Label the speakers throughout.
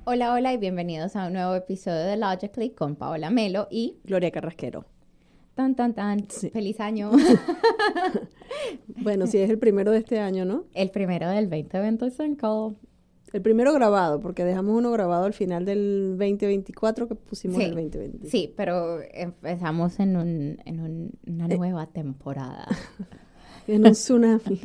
Speaker 1: Hola, hola y bienvenidos a un nuevo episodio de Logically con Paola Melo y
Speaker 2: Gloria Carrasquero.
Speaker 1: tan, tan, tan,
Speaker 2: Sí.
Speaker 1: feliz año.
Speaker 2: Bueno, sí, es el primero de este año, ¿no?
Speaker 1: El primero del 2025.
Speaker 2: El primero grabado, porque dejamos uno grabado al final del 2024 que pusimos el
Speaker 1: Sí,
Speaker 2: 2020.
Speaker 1: sí, pero empezamos en una
Speaker 2: Eh,
Speaker 1: nueva temporada.
Speaker 2: En un tsunami.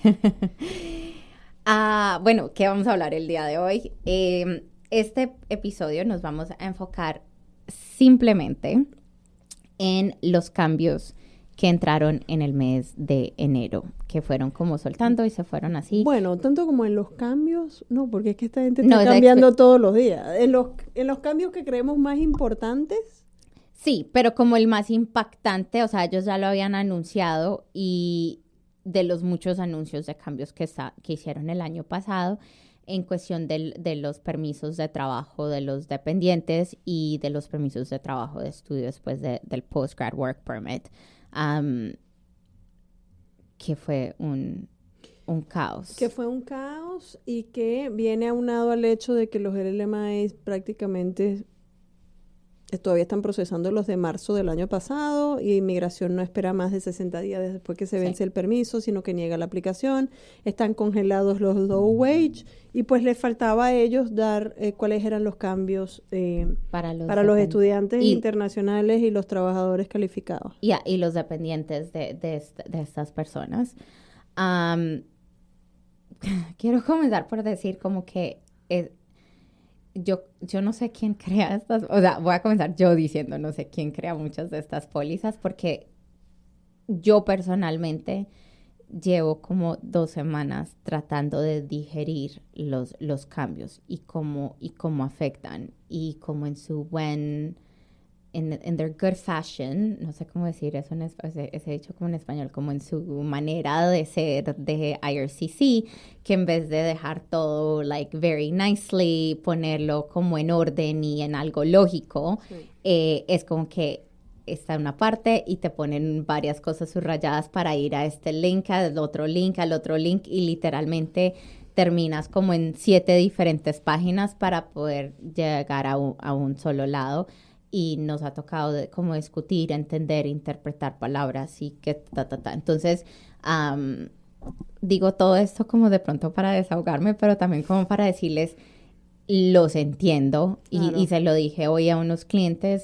Speaker 1: Bueno, ¿qué vamos a hablar el día de hoy? Este episodio nos vamos a enfocar simplemente en los cambios que entraron en el mes de enero, que fueron como soltando y se fueron así.
Speaker 2: Bueno, tanto como en los cambios, no, porque es que esta gente
Speaker 1: No,
Speaker 2: está
Speaker 1: es la
Speaker 2: cambiando todos los días. En los cambios que creemos más importantes,
Speaker 1: Sí, pero como el más impactante, o sea, ellos ya lo habían anunciado y de los muchos anuncios de cambios que hicieron el año pasado en cuestión de los permisos de trabajo de los dependientes y de los permisos de trabajo de estudio después del Postgrad Work Permit, am, que fue un caos.
Speaker 2: que fue un caos y que viene aunado al hecho de que los LLMIs prácticamente todavía están procesando los de marzo del año pasado y inmigración no espera más de 60 días después que se
Speaker 1: Sí.
Speaker 2: vence el permiso, sino que niega la aplicación. Están congelados los low wage y pues les faltaba a ellos dar cuáles eran los cambios
Speaker 1: para los
Speaker 2: para los
Speaker 1: depend-
Speaker 2: estudiantes
Speaker 1: y,
Speaker 2: internacionales y los trabajadores calificados.
Speaker 1: y los dependientes de estas personas. Am, Quiero comenzar por decir como que yo no sé quién crea estas, o sea, voy a comenzar yo diciendo no sé quién crea muchas de estas pólizas porque yo personalmente llevo como 2 semanas tratando de digerir los cambios y cómo afectan y como en su buen in their good fashion, no sé cómo decir eso ese dicho como en español, como en su manera de ser de IRCC, que en vez de dejar todo like very nicely, ponerlo como en orden y en algo lógico,
Speaker 2: Sí.
Speaker 1: es como que está en una parte y te ponen varias cosas subrayadas para ir a este link, al otro link, al otro link y literalmente terminas como en 7 diferentes páginas para poder llegar a un solo lado y nos ha tocado como discutir, entender, interpretar palabras y que Entonces, digo todo esto como de pronto para desahogarme, pero también como para decirles, los entiendo
Speaker 2: Claro.
Speaker 1: y se lo dije hoy a unos clientes,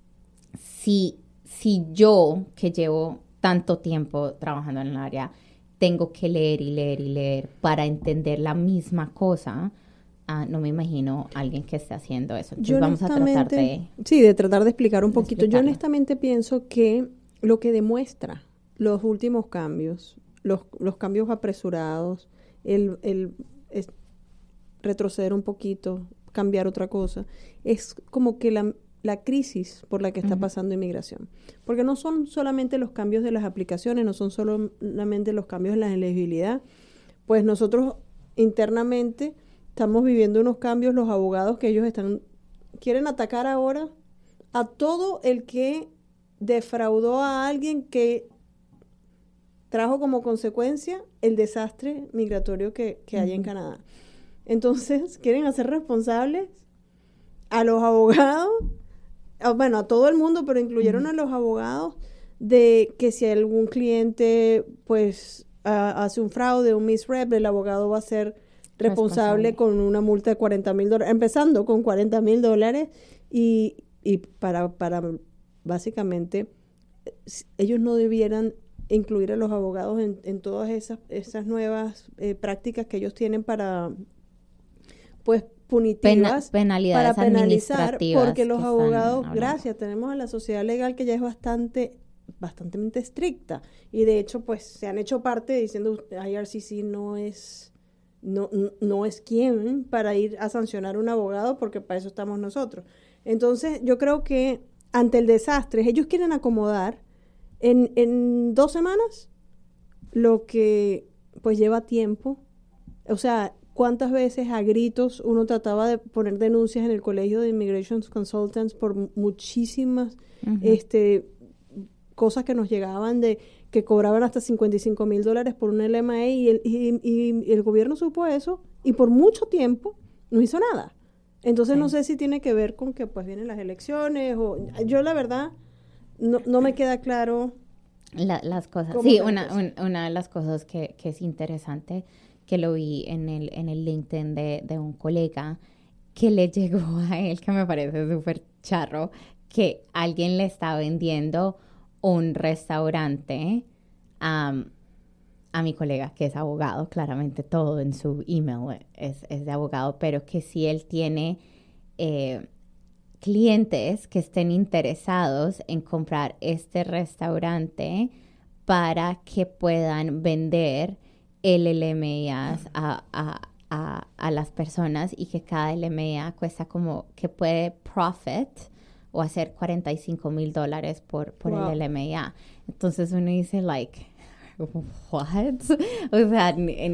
Speaker 1: si yo que llevo tanto tiempo trabajando en el área, tengo que leer y leer y leer para entender la misma cosa, no me imagino alguien que esté haciendo eso. Entonces
Speaker 2: Yo
Speaker 1: vamos a tratar
Speaker 2: honestamente, sí, de tratar de explicar un
Speaker 1: de
Speaker 2: poquito. Yo
Speaker 1: explicarlo.
Speaker 2: honestamente pienso que lo que demuestra los últimos cambios, los cambios apresurados, el retroceder un poquito, cambiar otra cosa, es como que la crisis por la que está pasando inmigración. Porque no son solamente los cambios de las aplicaciones, no son solamente los cambios en la elegibilidad. Pues nosotros internamente estamos viviendo unos cambios, los abogados que ellos quieren atacar ahora a todo el que defraudó a alguien que trajo como consecuencia el desastre migratorio que hay en Canadá. Entonces, quieren hacer responsables a los abogados, bueno, a todo el mundo, pero incluyeron a los abogados de que si algún cliente, pues, hace un fraude, un misrep, el abogado va a ser responsable con una multa de $40,000, empezando con $40,000 y para básicamente, ellos no debieran incluir a los abogados en todas esas nuevas prácticas que ellos tienen para, pues, punitivas
Speaker 1: penalidades
Speaker 2: para penalizar,
Speaker 1: administrativas
Speaker 2: porque los
Speaker 1: que están
Speaker 2: abogados,
Speaker 1: hablando.
Speaker 2: gracias, tenemos a la sociedad legal que ya es bastante estricta y de hecho pues se han hecho parte diciendo IRCC no es quien para ir a sancionar a un abogado porque para eso estamos nosotros. Entonces yo creo que ante el desastre ellos quieren acomodar en 2 semanas lo que pues lleva tiempo. O sea, ¿cuántas veces a gritos uno trataba de poner denuncias en el Colegio de Immigration Consultants por muchísimas cosas que nos llegaban de que cobraban hasta $55,000 por un LMA y el gobierno supo eso y por mucho tiempo no hizo nada. Entonces
Speaker 1: Sí.
Speaker 2: no sé si tiene que ver con que pues vienen las elecciones o yo la verdad no me queda claro
Speaker 1: Las cosas.
Speaker 2: cómo
Speaker 1: Sí,
Speaker 2: es la cosa.
Speaker 1: una de las cosas que es interesante, que lo vi en el LinkedIn de un colega, que le llegó a él, que me parece súper charro, que alguien le está vendiendo un restaurante am, a mi colega, que es abogado, claramente todo en su email es de abogado, pero que si él tiene eh, clientes que estén interesados en comprar este restaurante para que puedan vender LLMIAs a las personas, y que cada LMIA cuesta como que puede profit o hacer $45,000 por el
Speaker 2: Wow.
Speaker 1: LMIA. Entonces uno dice, like, what? O sea,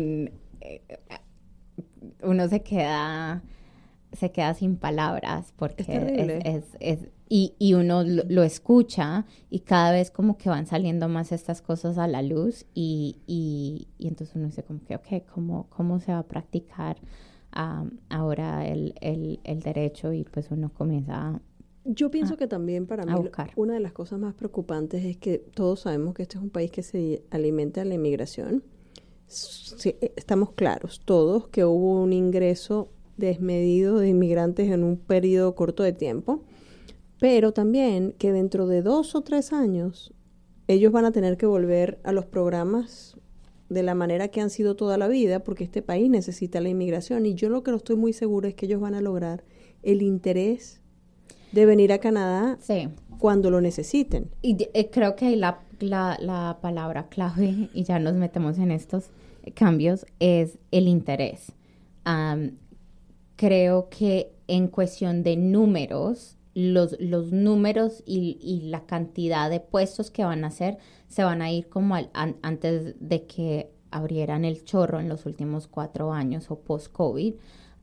Speaker 1: uno se queda sin palabras,
Speaker 2: Es
Speaker 1: porque
Speaker 2: terrible.
Speaker 1: y uno lo escucha, y cada vez como que van saliendo más estas cosas a la luz, y entonces uno dice como que, ok, ¿cómo se va a practicar ahora el derecho? Y pues uno comienza
Speaker 2: Yo
Speaker 1: a,
Speaker 2: pienso que también para mí
Speaker 1: a buscar.
Speaker 2: una de las cosas más preocupantes es que todos sabemos que este es un país que se alimenta de la inmigración. Sí, estamos claros todos que hubo un ingreso desmedido de inmigrantes en un periodo corto de tiempo, pero también que dentro de 2 o 3 años ellos van a tener que volver a los programas de la manera que han sido toda la vida, porque este país necesita la inmigración y yo lo que no estoy muy seguro es que ellos van a lograr el interés de venir a Canadá
Speaker 1: Sí.
Speaker 2: cuando lo necesiten.
Speaker 1: Y creo que ahí la palabra clave, y ya nos metemos en estos cambios, es el interés. Am, Creo que en cuestión de números, los números y la cantidad de puestos que van a hacer se van a ir como antes de que abrieran el chorro en los últimos 4 años o post-COVID.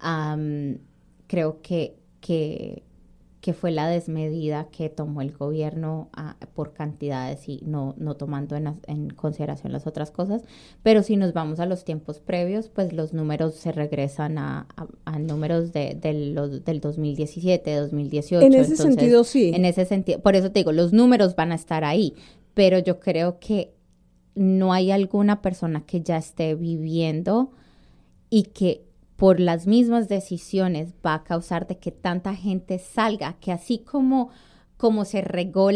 Speaker 1: Creo que fue la desmedida que tomó el gobierno por cantidades, y no tomando en consideración las otras cosas. Pero si nos vamos a los tiempos previos, pues los números se regresan a números del 2017, 2018.
Speaker 2: En ese
Speaker 1: Entonces,
Speaker 2: sentido, sí.
Speaker 1: en ese sentido, por eso te digo, los números van a estar ahí, pero yo creo que no hay alguna persona que ya esté viviendo y que por las mismas decisiones va a causar de que tanta gente salga, que así como se regó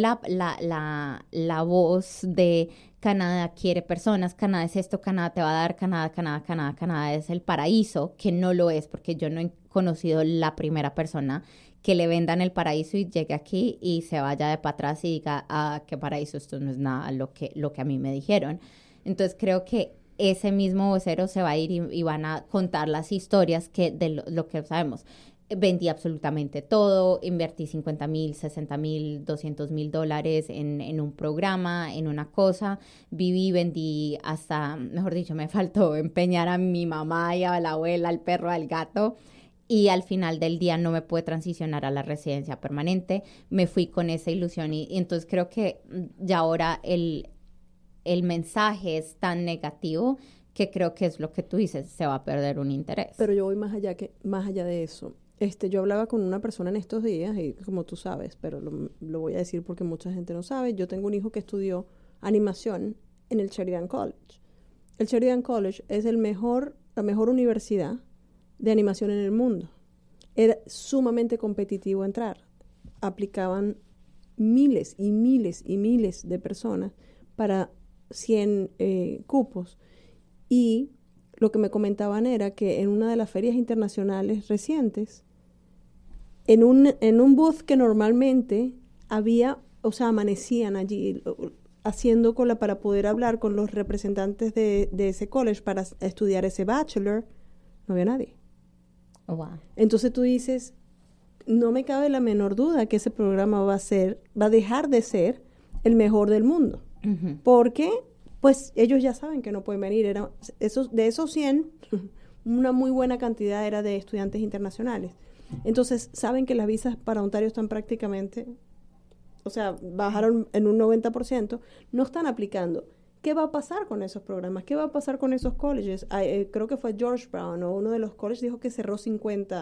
Speaker 1: la voz de Canadá quiere personas, Canadá es esto, Canadá te va a dar, Canadá es el paraíso, que no lo es, porque yo no he conocido la primera persona que le vendan el paraíso y llegue aquí y se vaya de para atrás y diga, qué paraíso, esto no es nada lo que a mí me dijeron. Entonces creo que ese mismo vocero se va a ir y van a contar las historias que de lo que sabemos. Vendí absolutamente todo, invertí 50,000, 60,000, $200,000 en un programa, en una cosa, vendí hasta, mejor dicho, me faltó empeñar a mi mamá y a la abuela, al perro, al gato, y al final del día no me pude transicionar a la residencia permanente. Me fui con esa ilusión, y entonces creo que ya ahora el mensaje es tan negativo que creo que es lo que tú dices, se va a perder un interés.
Speaker 2: Pero yo voy más allá de eso. Yo hablaba con una persona en estos días, y como tú sabes, pero lo voy a decir porque mucha gente no sabe. Yo tengo un hijo que estudió animación en el Sheridan College. El Sheridan College es la mejor universidad de animación en el mundo. Era sumamente competitivo entrar. Aplicaban miles y miles y miles de personas para 100 cupos. Y lo que me comentaban era que en una de las ferias internacionales recientes, en un booth que normalmente había, o sea, amanecían allí haciendo cola para poder hablar con los representantes de ese college para estudiar ese bachelor, no había nadie.
Speaker 1: Oh, wow.
Speaker 2: Entonces tú dices, no me cabe la menor duda que ese programa va a dejar de ser el mejor del mundo.
Speaker 1: Uh-huh.
Speaker 2: Porque, pues, ellos ya saben que no pueden venir. De esos 100, una muy buena cantidad era de estudiantes internacionales. Entonces, saben que las visas para Ontario están prácticamente, o sea, bajaron en un 90%, no están aplicando. ¿Qué va a pasar con esos programas? ¿Qué va a pasar con esos colleges? Creo que fue George Brown o uno de los colleges dijo que cerró 50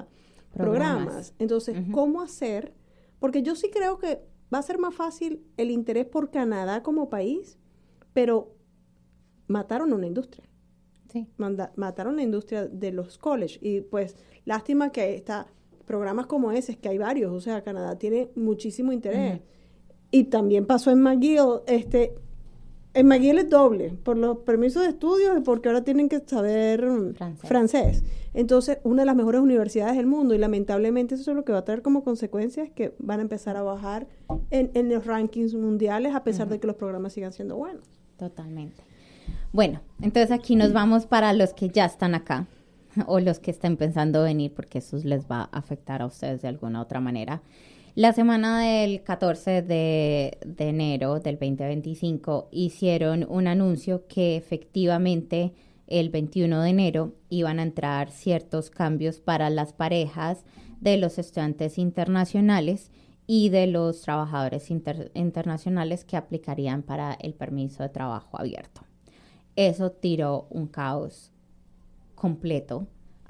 Speaker 2: programas. Entonces,
Speaker 1: Ujú.
Speaker 2: ¿cómo hacer? Porque yo sí creo que va a ser más fácil el interés por Canadá como país, pero mataron una industria.
Speaker 1: Sí.
Speaker 2: Mataron la industria de los colleges. Y pues, lástima que está programas como ese, que hay varios. O sea, Canadá tiene muchísimo interés.
Speaker 1: Ujú.
Speaker 2: Y también pasó en McGill, en McGill es doble, por los permisos de estudio y porque ahora tienen que saber francés. Entonces, una de las mejores universidades del mundo, y lamentablemente eso es lo que va a traer como consecuencia, es que van a empezar a bajar en los rankings mundiales, a pesar de que los programas sigan siendo buenos.
Speaker 1: Totalmente. Bueno, entonces aquí nos vamos para los que ya están acá o los que estén pensando venir, porque eso les va a afectar a ustedes de alguna otra manera. La semana del 14 de enero del 2025 hicieron un anuncio que efectivamente el 21 de enero iban a entrar ciertos cambios para las parejas de los estudiantes internacionales y de los trabajadores internacionales que aplicarían para el permiso de trabajo abierto. Eso tiró un caos completo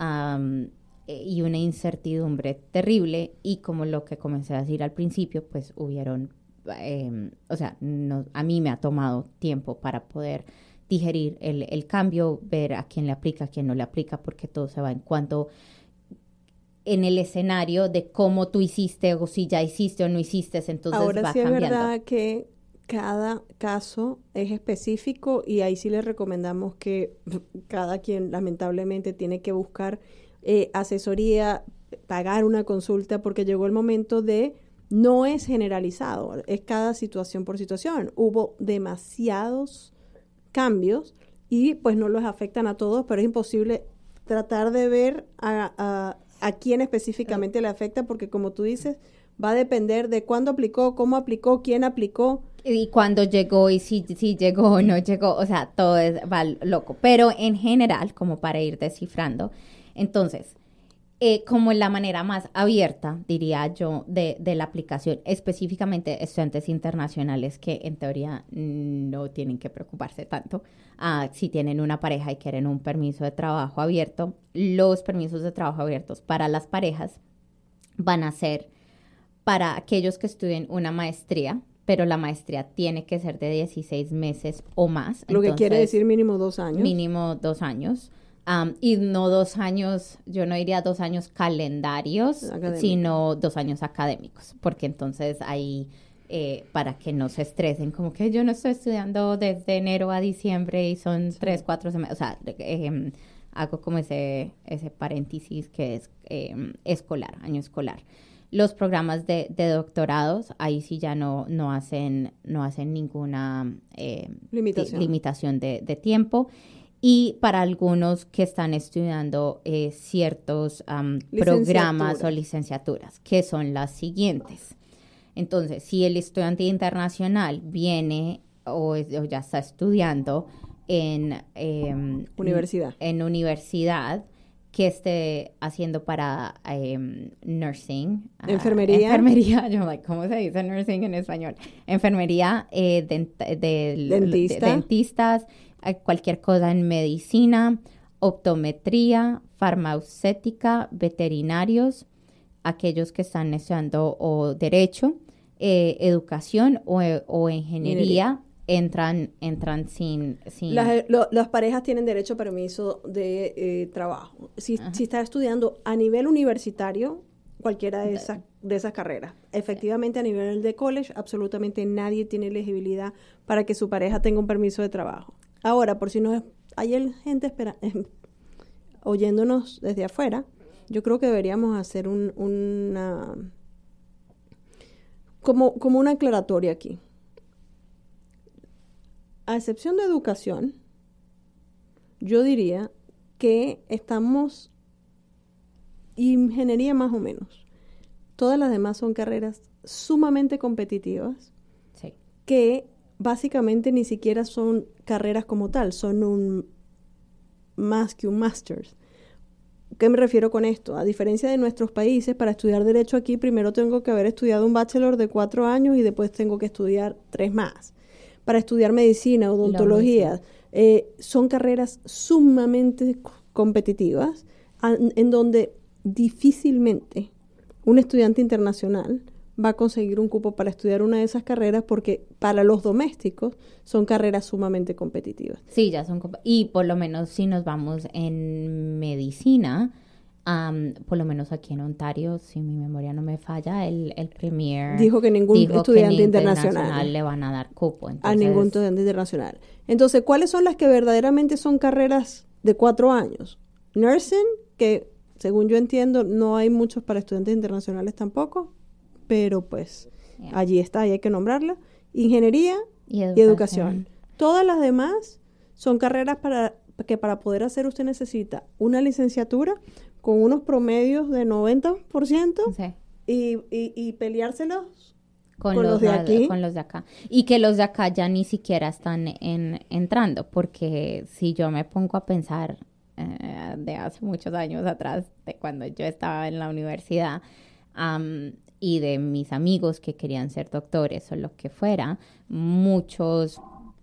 Speaker 1: y una incertidumbre terrible, y como lo que comencé a decir al principio, pues hubieron, a mí me ha tomado tiempo para poder digerir el cambio, ver a quién le aplica, a quién no le aplica, porque todo se va en cuanto en el escenario de cómo tú hiciste o si ya hiciste o no hiciste, entonces
Speaker 2: ahora
Speaker 1: va
Speaker 2: sí
Speaker 1: cambiando.
Speaker 2: Es verdad que cada caso es específico y ahí sí les recomendamos que cada quien lamentablemente tiene que buscar asesoría, pagar una consulta, porque llegó el momento de, no es generalizado, es cada situación por situación. Hubo demasiados cambios y pues no los afectan a todos, pero es imposible tratar de ver a quién específicamente le afecta, porque como tú dices, va a depender de cuándo aplicó, cómo aplicó, quién aplicó.
Speaker 1: Y cuándo llegó y si llegó o no llegó, o sea, todo va loco. Pero en general, como para ir descifrando, entonces, como la manera más abierta, diría yo, de la aplicación, específicamente estudiantes internacionales que en teoría no tienen que preocuparse tanto, si tienen una pareja y quieren un permiso de trabajo abierto, los permisos de trabajo abiertos para las parejas van a ser para aquellos que estudien una maestría, pero la maestría tiene que ser de 16 meses o más.
Speaker 2: Lo que quiere decir mínimo 2 años.
Speaker 1: Mínimo 2 años. Y no 2 años, yo no diría 2 años calendarios, sino 2 años académicos, porque entonces ahí, para que no se estresen, como que yo no estoy estudiando desde enero a diciembre y son 3, 4 semestres, o sea, hago como ese paréntesis que es escolar, año escolar. Los programas de doctorados, ahí sí ya no hacen ninguna limitación de tiempo. Y para algunos que están estudiando ciertos programas o licenciaturas, que son las siguientes. Entonces, si el estudiante internacional viene o ya está estudiando en universidad, que esté haciendo para nursing. Enfermería, yo ¿cómo se dice nursing en español? Enfermería, dentistas, cualquier cosa en medicina, optometría, farmacéutica, veterinarios, aquellos que están estudiando o derecho, educación o ingeniería. Entran sin...
Speaker 2: Las parejas tienen derecho a permiso de trabajo. Si está estudiando a nivel universitario, cualquiera de esas carreras. Efectivamente, a nivel de college, absolutamente nadie tiene elegibilidad para que su pareja tenga un permiso de trabajo. Ahora, por si no hay gente oyéndonos desde afuera, yo creo que deberíamos hacer como una aclaratoria aquí. A excepción de educación, yo diría que estamos, ingeniería más o menos, todas las demás son carreras sumamente competitivas,
Speaker 1: sí,
Speaker 2: que básicamente ni siquiera son carreras como tal, son más que un master's. ¿Qué me refiero con esto? A diferencia de nuestros países, para estudiar Derecho aquí, primero tengo que haber estudiado un bachelor de 4 años y después tengo que estudiar 3 más. Para estudiar medicina, odontología, son carreras sumamente competitivas, en donde difícilmente un estudiante internacional va a conseguir un cupo para estudiar una de esas carreras porque para los domésticos son carreras sumamente competitivas.
Speaker 1: Sí, ya son... Y por lo menos si nos vamos en medicina, por lo menos aquí en Ontario, si mi memoria no me falla, el Premier
Speaker 2: dijo que ningún estudiante internacional
Speaker 1: le van a dar cupo. Entonces...
Speaker 2: A ningún estudiante internacional. Entonces, ¿cuáles son las que verdaderamente son carreras de 4 años? Nursing, que según yo entiendo no hay muchos para estudiantes internacionales tampoco, pero pues allí está y hay que nombrarla. Ingeniería y educación. Todas las demás son carreras que para poder hacer usted necesita una licenciatura con unos promedios de 90%
Speaker 1: sí.
Speaker 2: y peleárselos
Speaker 1: con los de aquí. Con los de acá. Y que los de acá ya ni siquiera están entrando, porque si yo me pongo a pensar de hace muchos años atrás, de cuando yo estaba en la universidad, y de mis amigos que querían ser doctores o lo que fuera, muchos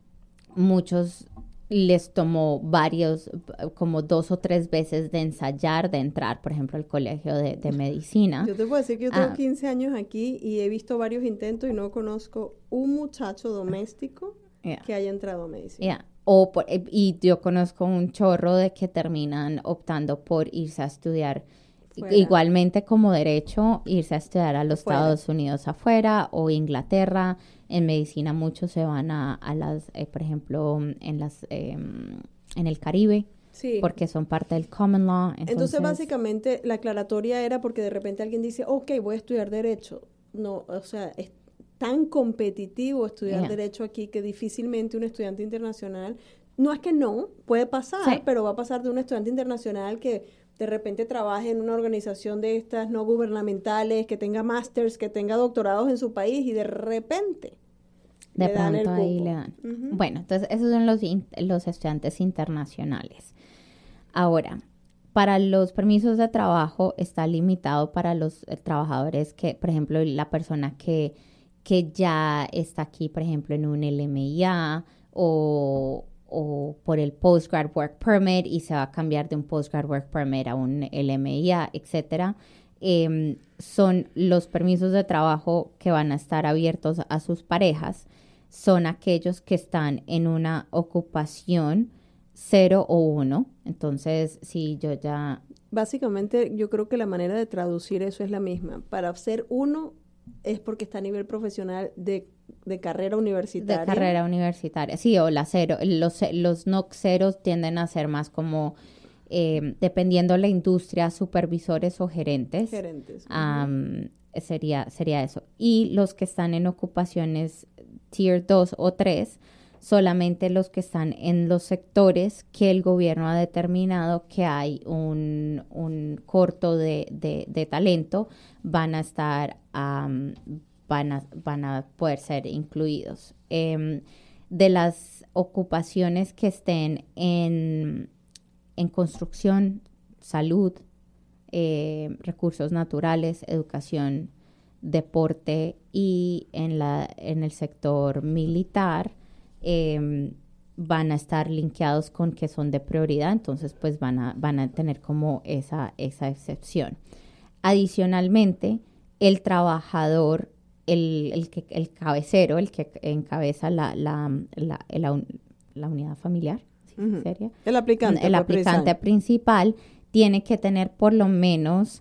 Speaker 1: les tomó como 2 o 3 veces de ensayar, de entrar, por ejemplo, al colegio de medicina.
Speaker 2: Yo te puedo decir que yo tengo 15 años aquí y he visto varios intentos y no conozco un muchacho doméstico que haya entrado a medicina.
Speaker 1: Y yo conozco un chorro de que terminan optando por irse a estudiar fuera. Igualmente como derecho, irse a estudiar a los Estados Unidos afuera o Inglaterra. En medicina muchos se van a las, por ejemplo, en el Caribe, sí, porque son parte del common law.
Speaker 2: Entonces básicamente la aclaratoria era porque de repente alguien dice, ok, voy a estudiar derecho. No, o sea, es tan competitivo estudiar derecho aquí que difícilmente un estudiante internacional, no es que no, puede pasar, sí, pero va a pasar de un estudiante internacional que de repente trabaje en una organización de estas no gubernamentales, que tenga másters, que tenga doctorados en su país y de repente
Speaker 1: le dan el cupo. Ahí le dan. Uh-huh. Bueno, entonces esos son los estudiantes internacionales. Ahora, para los permisos de trabajo está limitado para los trabajadores que, por ejemplo, la persona que ya está aquí, por ejemplo, en un LMIA o por el Postgrad Work Permit y se va a cambiar de un Postgrad Work Permit a un LMIA, etcétera. Son los permisos de trabajo que van a estar abiertos a sus parejas. Son aquellos que están en una ocupación 0 o 1. Entonces, si yo ya...
Speaker 2: Básicamente, yo creo que la manera de traducir eso es la misma. Para ser 1 es porque está a nivel profesional de carrera universitaria.
Speaker 1: De carrera universitaria, sí, o la 0. Los no ceros tienden a ser más como, dependiendo de la industria, supervisores o gerentes. Uh-huh. Sería eso. Y los que están en ocupaciones Tier 2 o 3, solamente los que están en los sectores que el gobierno ha determinado que hay un corto de talento, van a estar... van a poder ser incluidos. De las ocupaciones que estén en construcción, salud, recursos naturales, educación, deporte y en el sector militar, van a estar linkeados con que son de prioridad, entonces pues van a tener como esa excepción. Adicionalmente, el trabajador, el cabecero, el que encabeza la unidad familiar, ¿sí?
Speaker 2: Uh-huh.
Speaker 1: ¿Sería?
Speaker 2: El aplicante
Speaker 1: principal tiene que tener por lo menos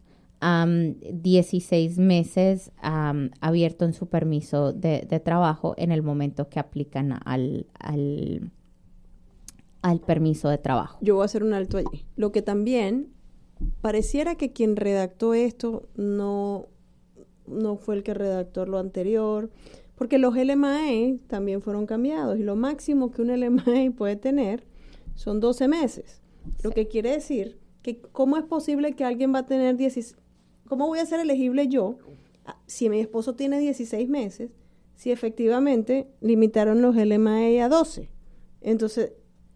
Speaker 1: 16 meses abierto en su permiso de trabajo en el momento que aplican al permiso de trabajo.
Speaker 2: Yo voy a hacer un alto allí. Lo que también pareciera que quien redactó esto no fue el que redactó lo anterior, porque los LMA también fueron cambiados y lo máximo que un LMA puede tener son 12 meses. Sí. Lo que quiere decir que ¿cómo es posible que alguien va a tener 16? ¿Cómo voy a ser elegible yo si mi esposo tiene 16 meses, si efectivamente limitaron los LMA a 12? Entonces,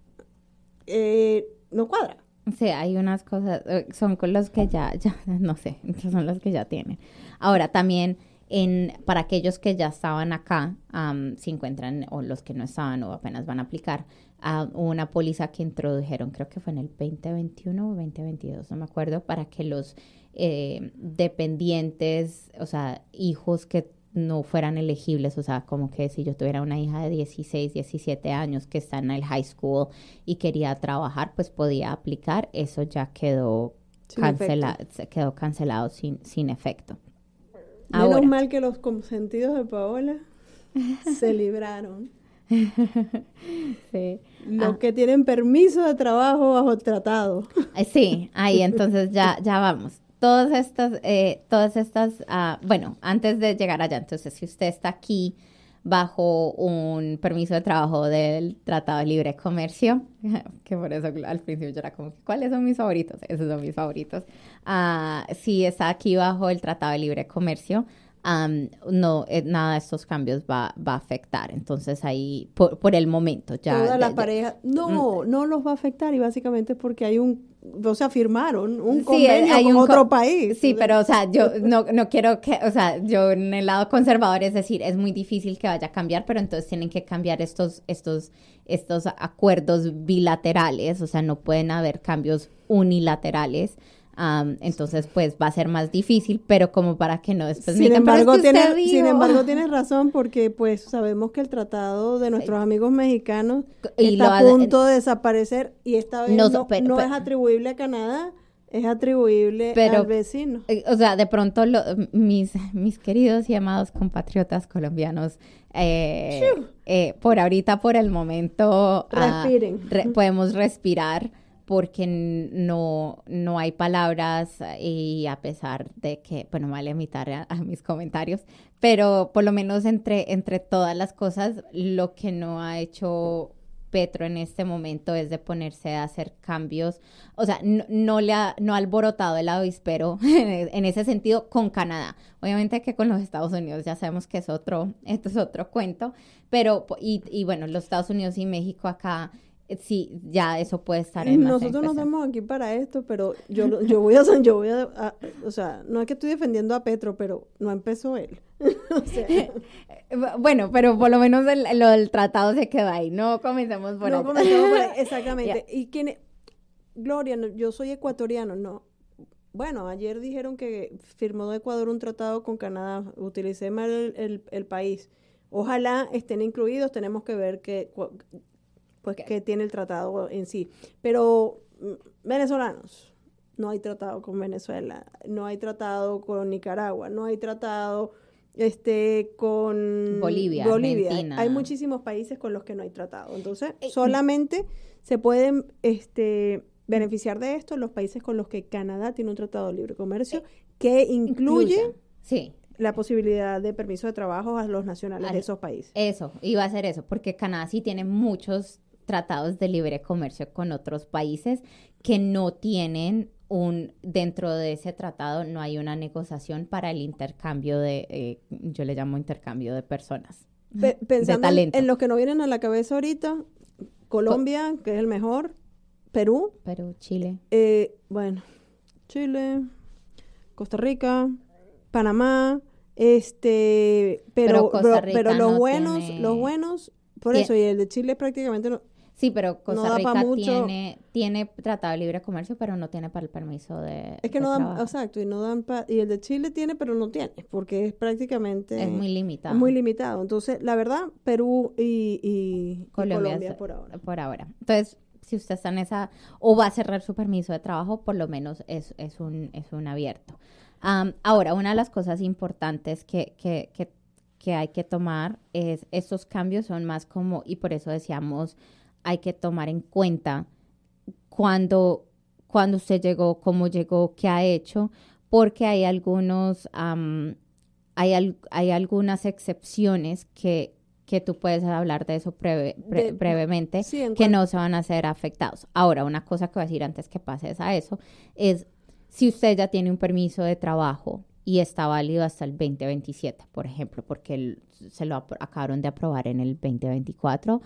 Speaker 2: no cuadra.
Speaker 1: Sí, hay unas cosas, son con los que ya, no sé, son los que ya tienen. Ahora, también para aquellos que ya estaban acá, se encuentran, o los que no estaban o apenas van a aplicar, hubo una póliza que introdujeron, creo que fue en el 2021 o 2022, no me acuerdo, para que los dependientes, o sea, hijos que no fueran elegibles, o sea, como que si yo tuviera una hija de 16, 17 años que está en el high school y quería trabajar, pues podía aplicar. Eso ya quedó cancelado sin efecto.
Speaker 2: Menos
Speaker 1: Ahora,
Speaker 2: mal que los consentidos de Paola se libraron.
Speaker 1: sí.
Speaker 2: Los que tienen permiso de trabajo bajo tratado.
Speaker 1: Sí, ahí entonces ya vamos. Todas estas, bueno, antes de llegar allá, entonces si usted está aquí bajo un permiso de trabajo del Tratado de Libre Comercio, que por eso al principio yo era como, ¿cuáles son mis favoritos? Esos son mis favoritos. Si está aquí bajo el Tratado de Libre Comercio, no, nada de estos cambios va a afectar. Entonces ahí, por el momento, ya...
Speaker 2: Todas las parejas, no los va a afectar y básicamente porque hay o sea, firmaron un convenio con otro país.
Speaker 1: Sí, pero, o sea, yo no quiero que, o sea, yo en el lado conservador, es decir, es muy difícil que vaya a cambiar, pero entonces tienen que cambiar estos acuerdos bilaterales, o sea, no pueden haber cambios unilaterales. Entonces, pues va a ser más difícil, pero como para que no después
Speaker 2: sin embargo, tienes razón, porque pues sabemos que el tratado de nuestros amigos mexicanos está a punto de desaparecer y esta vez no es atribuible a Canadá, es atribuible al vecino.
Speaker 1: O sea, de pronto mis queridos y amados compatriotas colombianos, por ahorita, por el momento,
Speaker 2: respiren.
Speaker 1: Podemos respirar, porque no hay palabras, y a pesar de que, bueno, me voy a limitar a mis comentarios, pero por lo menos entre todas las cosas, lo que no ha hecho Petro en este momento es de ponerse a hacer cambios, o sea, no ha alborotado el avispero en ese sentido con Canadá. Obviamente que con los Estados Unidos ya sabemos que esto es otro cuento, pero, y bueno, los Estados Unidos y México acá, sí, ya eso puede estar en
Speaker 2: nosotros no estamos aquí para esto, pero yo voy a, o sea, no es que estoy defendiendo a Petro, pero no empezó él. O sea,
Speaker 1: bueno, pero por lo menos el tratado se quedó ahí, no comencemos por ahí.
Speaker 2: Exactamente. Yeah. Y Gloria, yo soy ecuatoriano, no. Bueno, ayer dijeron que firmó Ecuador un tratado con Canadá, utilicé mal el país. Ojalá estén incluidos, tenemos que ver que tiene el tratado en sí. Pero venezolanos, no hay tratado con Venezuela, no hay tratado con Nicaragua, no hay tratado con
Speaker 1: Bolivia. Argentina.
Speaker 2: Hay muchísimos países con los que no hay tratado. Entonces, solamente se pueden beneficiar de esto los países con los que Canadá tiene un tratado de libre comercio que incluye la posibilidad de permiso de trabajo a los nacionales de esos países.
Speaker 1: Eso, iba a ser eso, porque Canadá sí tiene muchos tratados de libre comercio con otros países que no tienen dentro de ese tratado no hay una negociación para el intercambio yo le llamo intercambio de personas.
Speaker 2: Pensando en los que no vienen a la cabeza ahorita, Colombia, que es el mejor, Perú,
Speaker 1: Chile.
Speaker 2: Bueno, Chile, Costa Rica, Panamá, pero
Speaker 1: Costa Rica
Speaker 2: pero los
Speaker 1: no
Speaker 2: buenos, por eso, y el de Chile prácticamente no.
Speaker 1: Sí, pero Costa Rica tiene tratado de libre comercio, pero no tiene para el permiso de
Speaker 2: es que no dan,
Speaker 1: trabajo.
Speaker 2: exacto, y no dan y el de Chile tiene, pero no tiene, porque es prácticamente...
Speaker 1: Es muy limitado.
Speaker 2: Es muy limitado. Entonces, la verdad, Perú y Colombia por ahora.
Speaker 1: Por ahora. Entonces, si usted está en esa, o va a cerrar su permiso de trabajo, por lo menos es un abierto. Ahora, una de las cosas importantes que hay que tomar es, estos cambios son más como, y por eso decíamos, hay que tomar en cuenta cuando usted llegó, cómo llegó, qué ha hecho, porque hay algunas excepciones que tú puedes hablar de eso brevemente, que no se van a ser afectados. Ahora, una cosa que voy a decir antes que pases a eso es, si usted ya tiene un permiso de trabajo y está válido hasta el 2027, por ejemplo, porque se lo acabaron de aprobar en el 2024,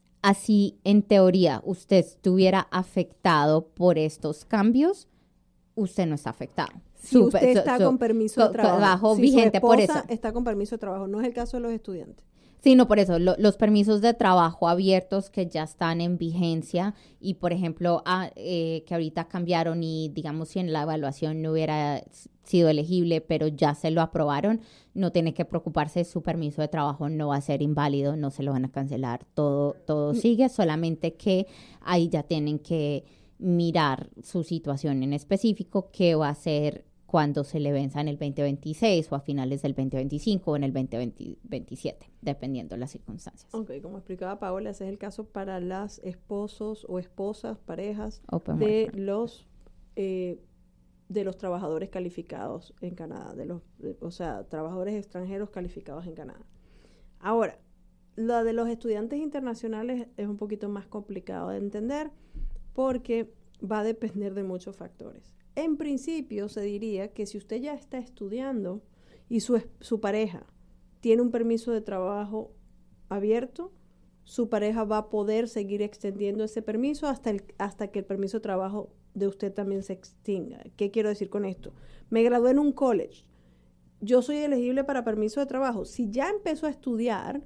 Speaker 1: así, en teoría, usted estuviera afectado por estos cambios, usted no está afectado.
Speaker 2: Si usted está con permiso de trabajo, si
Speaker 1: vigente,
Speaker 2: su
Speaker 1: por eso.
Speaker 2: está con permiso de trabajo, no es el caso de los estudiantes.
Speaker 1: Sí, no, por eso, los permisos de trabajo abiertos que ya están en vigencia y, por ejemplo, que ahorita cambiaron y, digamos, si en la evaluación no hubiera sido elegible, pero ya se lo aprobaron, no tiene que preocuparse, su permiso de trabajo no va a ser inválido, no se lo van a cancelar, todo sigue, solamente que ahí ya tienen que mirar su situación en específico, qué va a hacer cuando se le venza en el 2026 o a finales del 2025 o en el 2027, dependiendo de las circunstancias.
Speaker 2: Ok, como explicaba Paola, ese es el caso para las esposos o esposas, parejas de los trabajadores calificados en Canadá, o sea, trabajadores extranjeros calificados en Canadá. Ahora, lo de los estudiantes internacionales es un poquito más complicado de entender porque va a depender de muchos factores. En principio, se diría que si usted ya está estudiando y su pareja tiene un permiso de trabajo abierto, su pareja va a poder seguir extendiendo ese permiso hasta que el permiso de trabajo de usted también se extinga. ¿Qué quiero decir con esto? Me gradué en un college. Yo soy elegible para permiso de trabajo. Si ya empezó a estudiar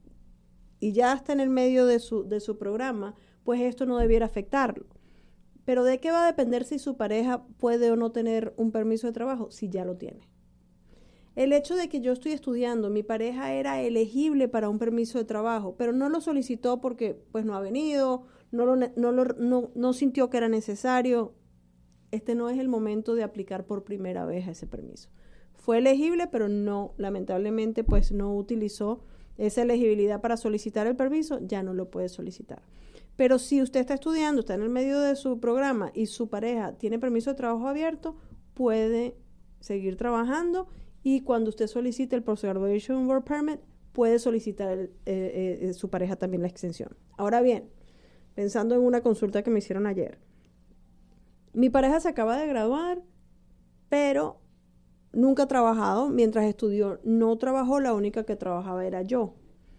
Speaker 2: y ya está en el medio de su programa, pues esto no debiera afectarlo. Pero ¿de qué va a depender si su pareja puede o no tener un permiso de trabajo? Si ya lo tiene. El hecho de que yo estoy estudiando, mi pareja era elegible para un permiso de trabajo, pero no lo solicitó porque pues no ha venido, no sintió que era necesario. Este no es el momento de aplicar por primera vez a ese permiso. Fue elegible, pero no, lamentablemente, pues no utilizó esa elegibilidad para solicitar el permiso, ya no lo puede solicitar. Pero si usted está estudiando, está en el medio de su programa y su pareja tiene permiso de trabajo abierto, puede seguir trabajando y cuando usted solicite el Post-Graduation Work Permit, puede solicitar su pareja también la extensión. Ahora bien, pensando en una consulta que me hicieron ayer, mi pareja se acaba de graduar, pero nunca ha trabajado. Mientras estudió, no trabajó, la única que trabajaba era yo.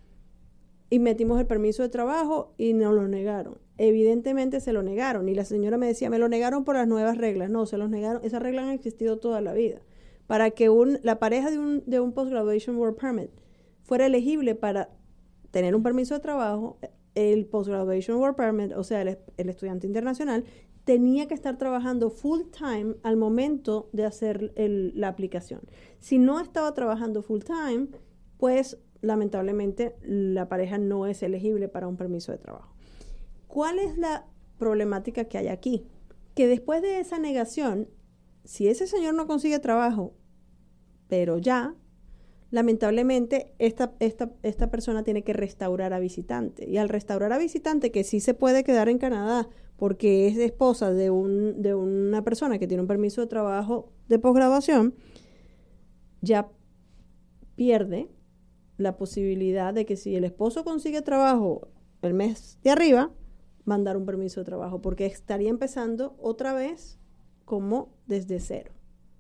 Speaker 2: Y metimos el permiso de trabajo y nos lo negaron. Evidentemente se lo negaron. Y la señora me decía, me lo negaron por las nuevas reglas. No, se los negaron. Esas reglas han existido toda la vida. Para que la pareja de un Post-Graduation Work Permit fuera elegible para tener un permiso de trabajo, el Post-Graduation Work Permit, o sea, el estudiante internacional, tenía que estar trabajando full time al momento de hacer la aplicación. Si no estaba trabajando full time, pues lamentablemente la pareja no es elegible para un permiso de trabajo. ¿Cuál es la problemática que hay aquí? Que después de esa negación, si ese señor no consigue trabajo, pero ya, lamentablemente esta persona tiene que restaurar a visitante. Y al restaurar a visitante, que sí se puede quedar en Canadá porque es esposa de una persona que tiene un permiso de trabajo de posgraduación, ya pierde la posibilidad de que si el esposo consigue trabajo el mes de arriba, mandar un permiso de trabajo, porque estaría empezando otra vez como desde cero,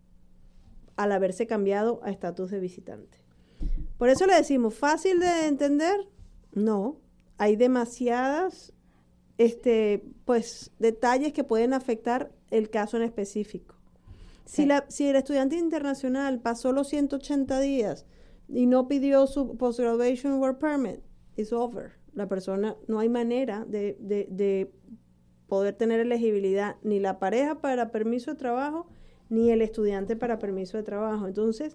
Speaker 2: al haberse cambiado a estatus de visitante. Por eso le decimos, ¿fácil de entender? No, hay demasiadas detalles que pueden afectar el caso en específico. Sí. Si el estudiante internacional pasó los 180 días y no pidió su Post-Graduation Work Permit, it's over. La persona, no hay manera de poder tener elegibilidad, ni la pareja para permiso de trabajo, ni el estudiante para permiso de trabajo. Entonces,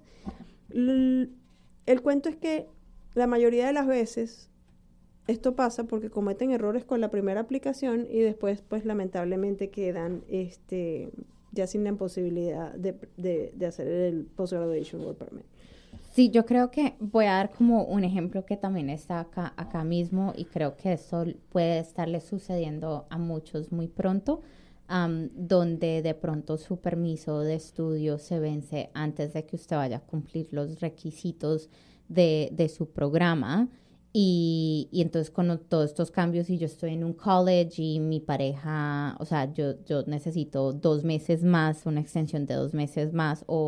Speaker 2: el cuento es que la mayoría de las veces esto pasa porque cometen errores con la primera aplicación y después, pues, lamentablemente quedan ya sin la posibilidad de hacer el Post-Graduation Work Permit.
Speaker 1: Sí, yo creo que voy a dar como un ejemplo que también está acá mismo y creo que esto puede estarle sucediendo a muchos muy pronto, donde de pronto su permiso de estudio se vence antes de que usted vaya a cumplir los requisitos de su programa. Y entonces con todos estos cambios, y yo estoy en un college y mi pareja, o sea, yo necesito 2 meses más, una extensión de 2 meses más, o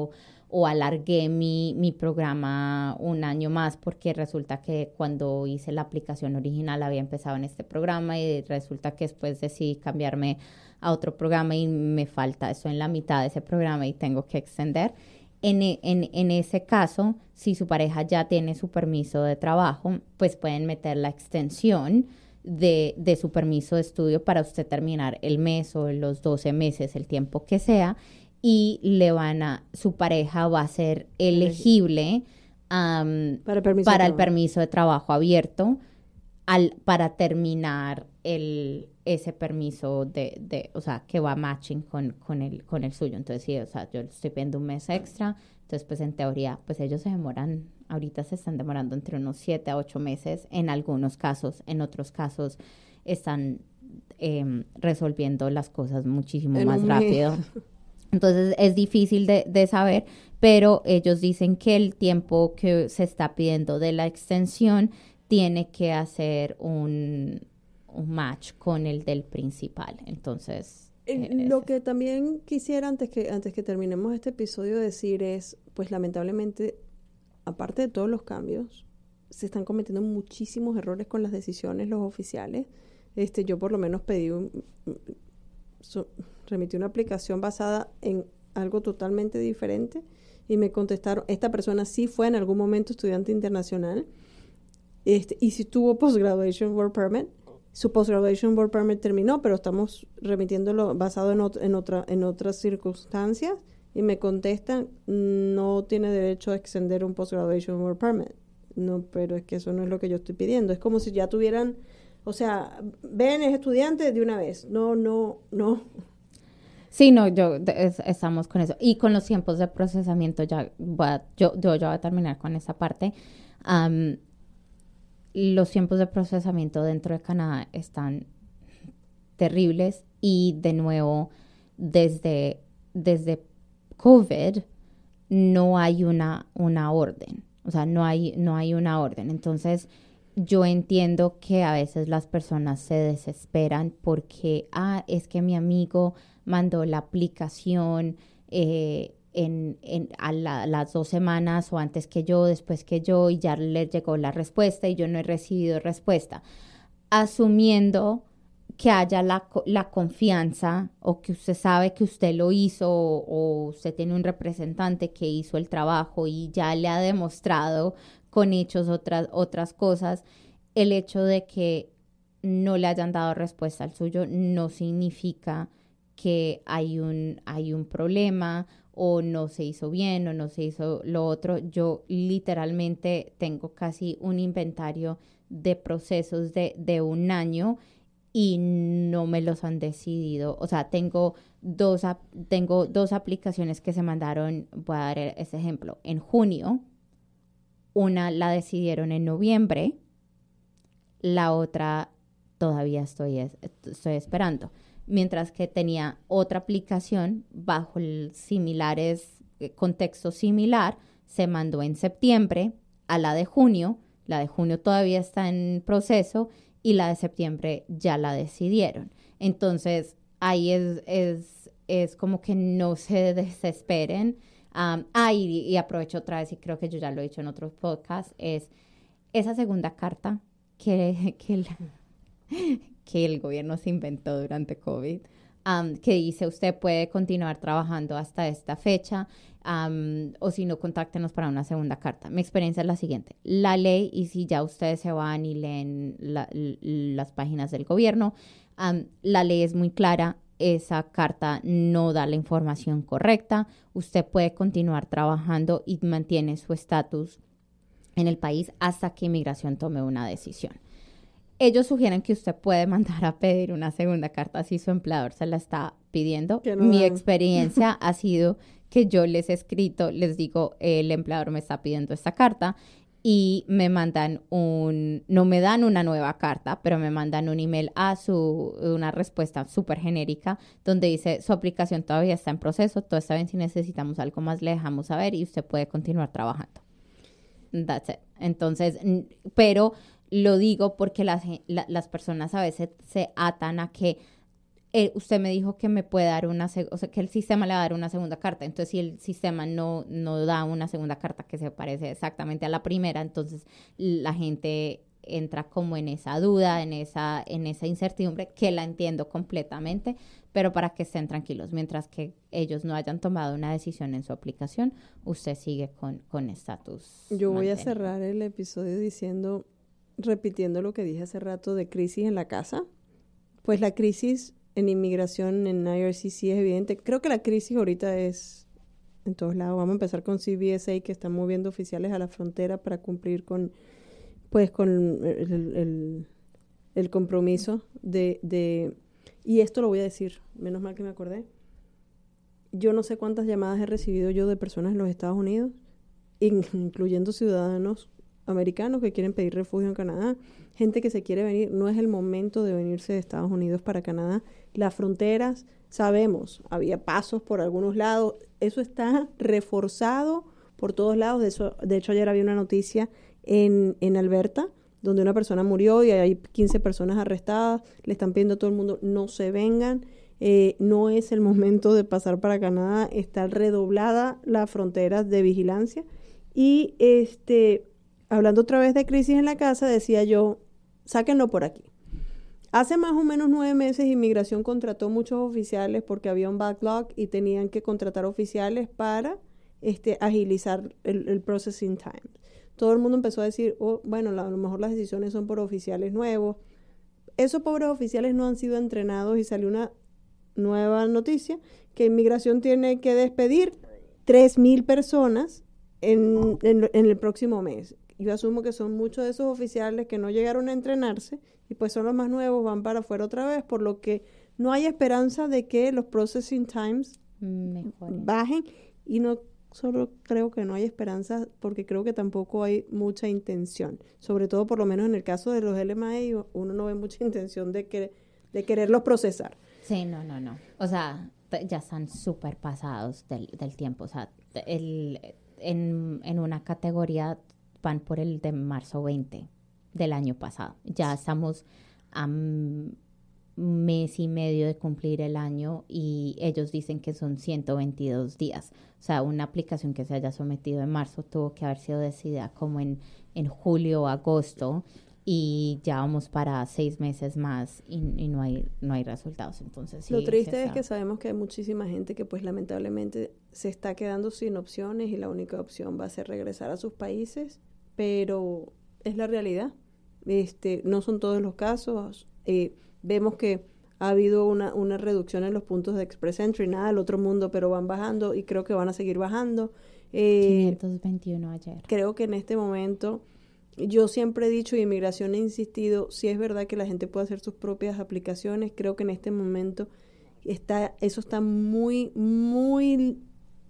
Speaker 1: o alargué mi programa un año más porque resulta que cuando hice la aplicación original había empezado en este programa y resulta que después decidí cambiarme a otro programa y me falta eso en la mitad de ese programa y tengo que extender. En ese caso, si su pareja ya tiene su permiso de trabajo, pues pueden meter la extensión de su permiso de estudio para usted terminar el mes o los 12 meses, el tiempo que sea, y su pareja va a ser elegible para el permiso de trabajo abierto para terminar ese permiso o sea, que va matching con el suyo. Entonces, sí, o sea, yo estoy pidiendo un mes extra, entonces, pues, en teoría, pues, ellos ahorita se están demorando entre unos 7 a 8 meses en algunos casos, en otros casos están resolviendo las cosas muchísimo más rápido. Entonces, es difícil de saber, pero ellos dicen que el tiempo que se está pidiendo de la extensión tiene que hacer un match con el del principal. Entonces,
Speaker 2: lo que también quisiera antes que terminemos este episodio decir es, pues lamentablemente, aparte de todos los cambios, se están cometiendo muchísimos errores con las decisiones los oficiales. Yo por lo menos remití una aplicación basada en algo totalmente diferente y me contestaron, esta persona sí fue en algún momento estudiante internacional, y si tuvo Post-Graduation Work Permit. Su Post-Graduation Work Permit terminó, pero estamos remitiéndolo basado en otras circunstancias, y me contestan, no tiene derecho a extender un Post-Graduation Work Permit. No, pero es que eso no es lo que yo estoy pidiendo. Es como si ya tuvieran, o sea, ven, es estudiante de una vez. No.
Speaker 1: Sí, no, estamos con eso. Y con los tiempos de procesamiento, yo ya voy a terminar con esa parte. Los tiempos de procesamiento dentro de Canadá están terribles y, de nuevo, desde COVID no hay una orden. O sea, no hay una orden. Entonces, yo entiendo que a veces las personas se desesperan porque, es que mi amigo mandó la aplicación las 2 semanas o antes que yo, después que yo, y ya le llegó la respuesta y yo no he recibido respuesta. Asumiendo que haya la confianza o que usted sabe que usted lo hizo o usted tiene un representante que hizo el trabajo y ya le ha demostrado con hechos otras cosas, el hecho de que no le hayan dado respuesta al suyo no significa que hay un problema o no se hizo bien o no se hizo lo otro. Yo literalmente tengo casi un inventario de procesos de un año y no me los han decidido. O sea, tengo dos aplicaciones que se mandaron, voy a dar ese ejemplo, en junio. Una la decidieron en noviembre, la otra todavía estoy esperando. Mientras que tenía otra aplicación bajo el contexto similar, se mandó en septiembre a la de junio todavía está en proceso y la de septiembre ya la decidieron. Entonces, ahí es como que no se desesperen. Y aprovecho otra vez, y creo que yo ya lo he dicho en otros podcasts, es esa segunda carta que el gobierno se inventó durante COVID, que dice usted puede continuar trabajando hasta esta fecha, o si no, contáctenos para una segunda carta. Mi experiencia es la siguiente. La ley, y si ya ustedes se van y leen las páginas del gobierno, la ley es muy clara. Esa carta no da la información correcta. Usted puede continuar trabajando y mantiene su estatus en el país hasta que inmigración tome una decisión. Ellos sugieren que usted puede mandar a pedir una segunda carta si su empleador se la está pidiendo. Mi experiencia ha sido que yo les he escrito, les digo, el empleador me está pidiendo esta carta, y me mandan no me dan una nueva carta, pero me mandan un email una respuesta súper genérica donde dice, su aplicación todavía está en proceso, todo está bien, si necesitamos algo más le dejamos saber y usted puede continuar trabajando. That's it. Entonces, pero lo digo porque las personas a veces se atan a que usted me dijo que me puede dar o sea, que el sistema le va a dar una segunda carta. Entonces, si el sistema no da una segunda carta que se parece exactamente a la primera, entonces la gente entra como en esa duda, en esa incertidumbre, que la entiendo completamente, pero para que estén tranquilos, mientras que ellos no hayan tomado una decisión en su aplicación, usted sigue con estatus
Speaker 2: Yo voy a
Speaker 1: mantenido.
Speaker 2: cerrar el episodio repitiendo lo que dije hace rato de crisis en la casa. Pues la crisis en inmigración en IRCC es evidente. Creo que la crisis ahorita es en todos lados. Vamos a empezar con CBSA, que están moviendo oficiales a la frontera para cumplir con el compromiso y esto lo voy a decir, menos mal que me acordé. Yo no sé cuántas llamadas he recibido yo de personas en los Estados Unidos, incluyendo ciudadanos americanos que quieren pedir refugio en Canadá, gente que se quiere venir. No es el momento de venirse de Estados Unidos para Canadá. Las fronteras, sabemos, había pasos por algunos lados, eso está reforzado por todos lados. De hecho, ayer había una noticia en Alberta, donde una persona murió y hay 15 personas arrestadas. Le están pidiendo a todo el mundo, no se vengan. No es el momento de pasar para Canadá. Está redoblada las fronteras de vigilancia. Y hablando otra vez de crisis en la casa, decía yo, sáquenlo por aquí. Hace más o menos 9 meses Inmigración contrató muchos oficiales porque había un backlog y tenían que contratar oficiales para agilizar el processing time. Todo el mundo empezó a decir, bueno, a lo mejor las decisiones son por oficiales nuevos. Esos pobres oficiales no han sido entrenados y salió una nueva noticia que Inmigración tiene que despedir 3,000 personas en el próximo mes. Yo asumo que son muchos de esos oficiales que no llegaron a entrenarse y pues son los más nuevos, van para afuera otra vez, por lo que no hay esperanza de que los processing times bajen. Y no solo creo que no hay esperanza, porque creo que tampoco hay mucha intención, sobre todo por lo menos en el caso de los LMA, uno no ve mucha intención de quererlos procesar.
Speaker 1: Sí, no. O sea, ya están súper pasados del tiempo. O sea, en una categoría van por el de marzo 20 del año pasado. Ya estamos a mes y medio de cumplir el año y ellos dicen que son 122 días. O sea, una aplicación que se haya sometido en marzo tuvo que haber sido decidida como en julio o agosto, y ya vamos para 6 meses más y no hay resultados. Entonces, sí,
Speaker 2: lo triste es que sabemos que hay muchísima gente que pues lamentablemente se está quedando sin opciones y la única opción va a ser regresar a sus países, pero es la realidad. No son todos los casos. Vemos que ha habido una reducción en los puntos de Express Entry, nada del otro mundo, pero van bajando y creo que van a seguir bajando.
Speaker 1: 521 ayer.
Speaker 2: Creo que en este momento, yo siempre he dicho, y Inmigración ha insistido, si es verdad que la gente puede hacer sus propias aplicaciones, creo que en este momento eso está muy, muy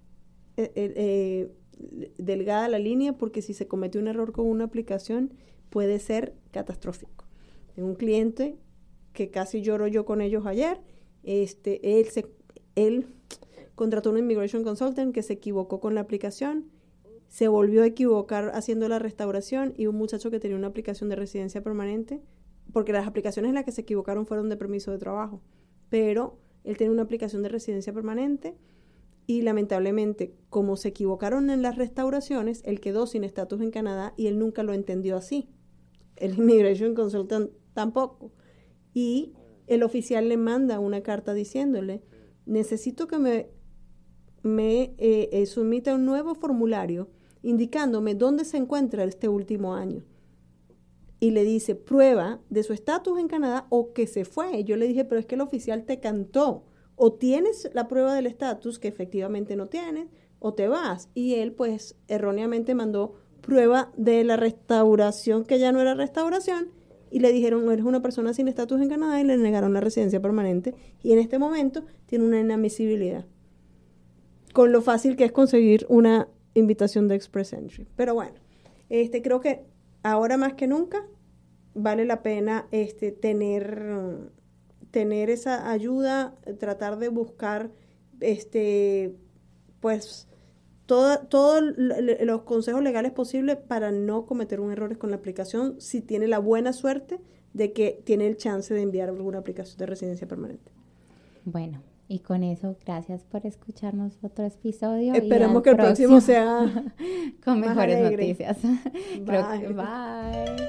Speaker 2: delgada la línea, porque si se comete un error con una aplicación puede ser catastrófico. Tengo un cliente que casi lloro yo con ellos ayer. Él contrató un immigration consultant que se equivocó con la aplicación, se volvió a equivocar haciendo la restauración, y un muchacho que tenía una aplicación de residencia permanente, porque las aplicaciones en las que se equivocaron fueron de permiso de trabajo, pero él tenía una aplicación de residencia permanente y lamentablemente, como se equivocaron en las restauraciones, él quedó sin estatus en Canadá y él nunca lo entendió así. El immigration consultant tampoco. Y el oficial le manda una carta diciéndole, necesito que me sumita un nuevo formulario indicándome dónde se encuentra este último año. Y le dice, prueba de su estatus en Canadá o que se fue. Yo le dije, pero es que el oficial te cantó. O tienes la prueba del estatus, que efectivamente no tienes, o te vas. Y él, pues, erróneamente mandó prueba de la restauración, que ya no era restauración, y le dijeron, eres una persona sin estatus en Canadá, y le negaron la residencia permanente. Y en este momento tiene una inadmisibilidad, con lo fácil que es conseguir una invitación de Express Entry. Pero bueno, creo que ahora más que nunca vale la pena tener esa ayuda, tratar de buscar pues todos los consejos legales posibles para no cometer un error con la aplicación, si tiene la buena suerte de que tiene el chance de enviar alguna aplicación de residencia permanente.
Speaker 1: Bueno, y con eso, gracias por escucharnos otro episodio.
Speaker 2: Esperemos que el próximo sea
Speaker 1: con
Speaker 2: más
Speaker 1: mejores
Speaker 2: alegre.
Speaker 1: noticias. Creo que, bye.